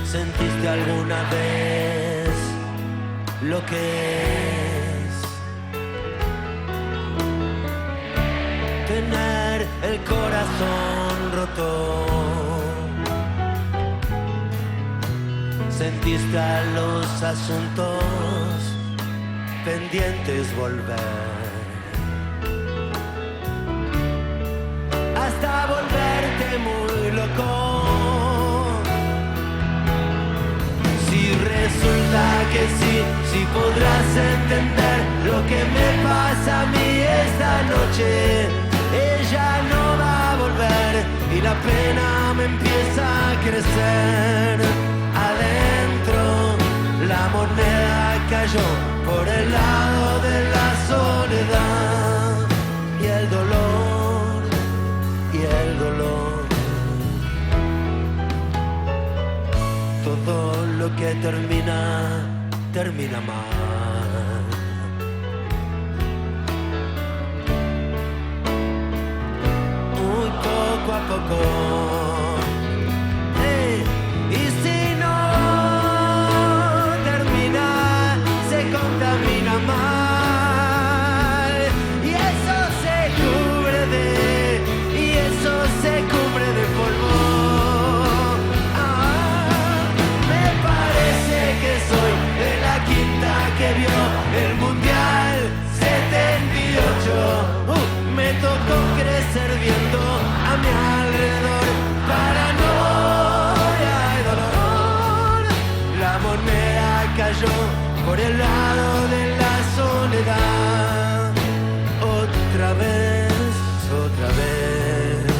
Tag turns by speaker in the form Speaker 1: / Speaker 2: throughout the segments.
Speaker 1: ¿Sentiste alguna vez lo que es tener el corazón roto? ¿Sentiste a los asuntos pendientes volver? Hasta volverte muy loco. Si resulta que sí, si podrás entender lo que me pasa a mí esta noche. Ella no va a volver y la pena me empieza a crecer. Adentro la moneda cayó por el lado de la soledad y el dolor, y el dolor. Todo lo que termina, termina mal. Muy poco a poco. Y si no termina, se contamina mal. Y eso se cubre de, y eso se cubre de polvo. Me parece que soy de la quinta que vio el Mundial 78. Me tocó crecer viendo a mi alrededor paranoia y dolor. La moneda cayó por el lado de la soledad. Otra vez, otra vez.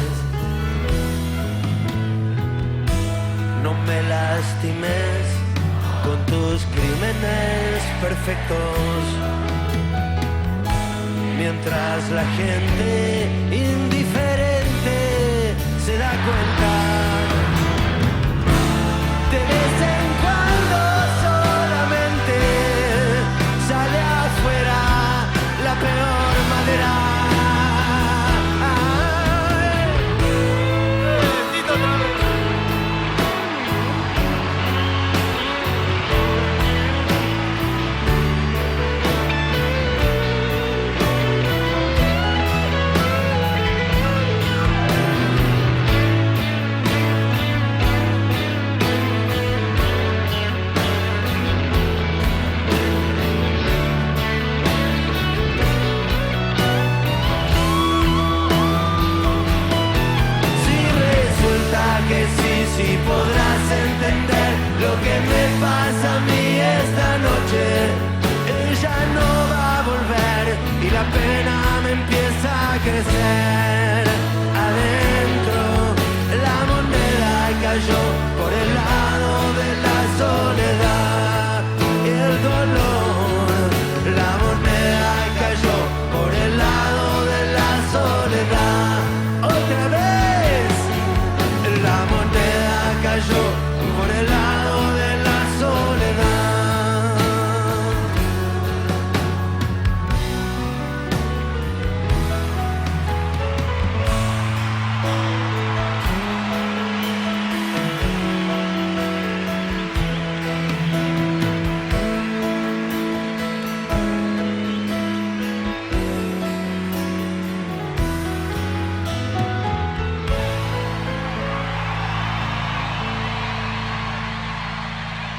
Speaker 1: No me lastimes con tus crímenes perfectos. Mientras la gente indiferente se da cuenta, de vez en cuando solamente sale afuera la peor madera. Si podrás entender lo que me pasa a mí esta noche. Ella no va a volver y la pena me empieza a crecer. Adentro la moneda cayó por el lado